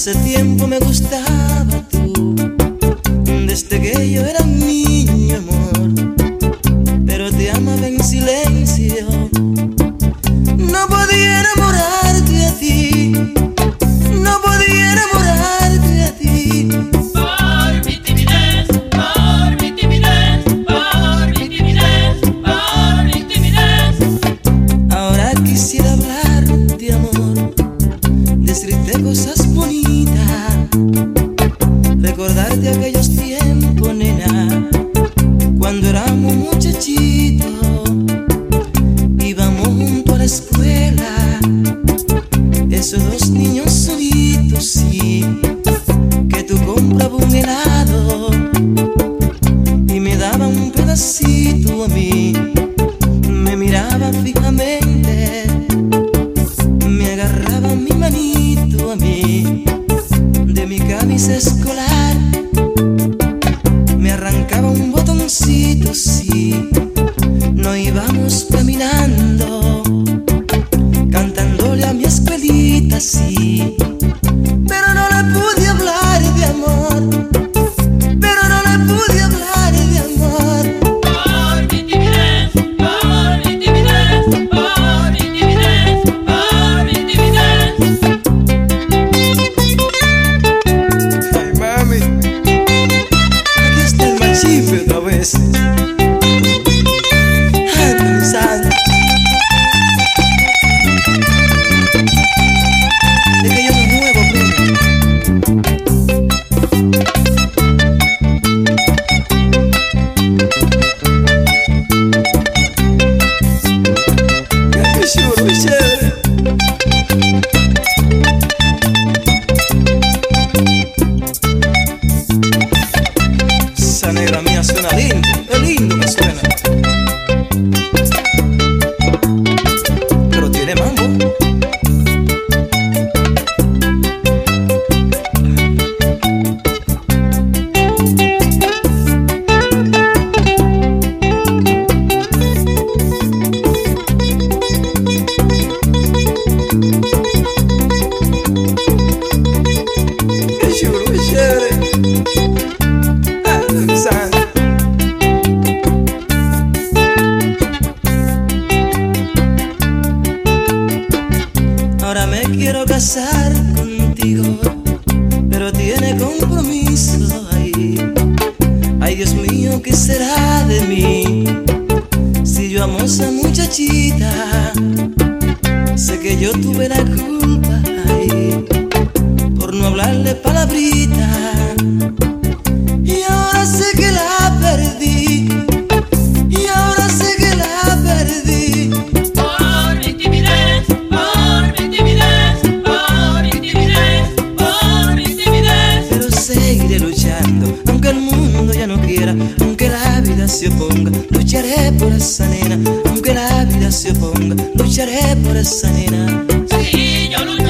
Hace tiempo me gustaba tú, desde que yo era un niño, amor, pero te amaba en silencio. No podía enamorarte a ti, no podía enamorarte a ti. Por mi timidez, por mi timidez, por mi timidez, por mi timidez. Ahora quisiera hablarte, amor, decirte cosas bonitas, recordarte aquellos tiempos, nena, cuando éramos muchachitos, íbamos junto a la escuela, esos dos niños solitos, sí, que tú comprabas un helado y me daba un pedacito a mí, me miraba fijamente, me agarraba mi manito a mí, de mi camisa escolar, me arrancaba un botoncito, sí, nos íbamos caminando, cantándole a mi escuelita, sí, pero no le pude hablar de amor, pero no le pude hablar de amor. Por mi timidez, por mi timidez, por mi timidez, por mi timidez. Ay, mami, aquí está el machife otra vez. Ay, santo, es que yo me muevo, primo. Qué chulo, qué chévere. Esa negra mía suena lindo, qué lindo que suena. Pero tiene mambo. Qué chulo, qué chévere. Ay, santo. Ahora me quiero casar contigo, pero tiene compromiso ahí. Ay, Dios mío, ¿qué será de mí? Si yo amo a esa muchachita, sé que yo tuve la culpa ahí, por no hablarle palabrita. Y ahora sé que la perdí, y ahora sé que la perdí. Por mi timidez, por mi timidez, por mi timidez, por mi timidez. Pero seguiré luchando, aunque el mundo ya no quiera, aunque la vida se oponga, lucharé por esa nena, aunque la vida se oponga, lucharé por esa nena. Si yo lucho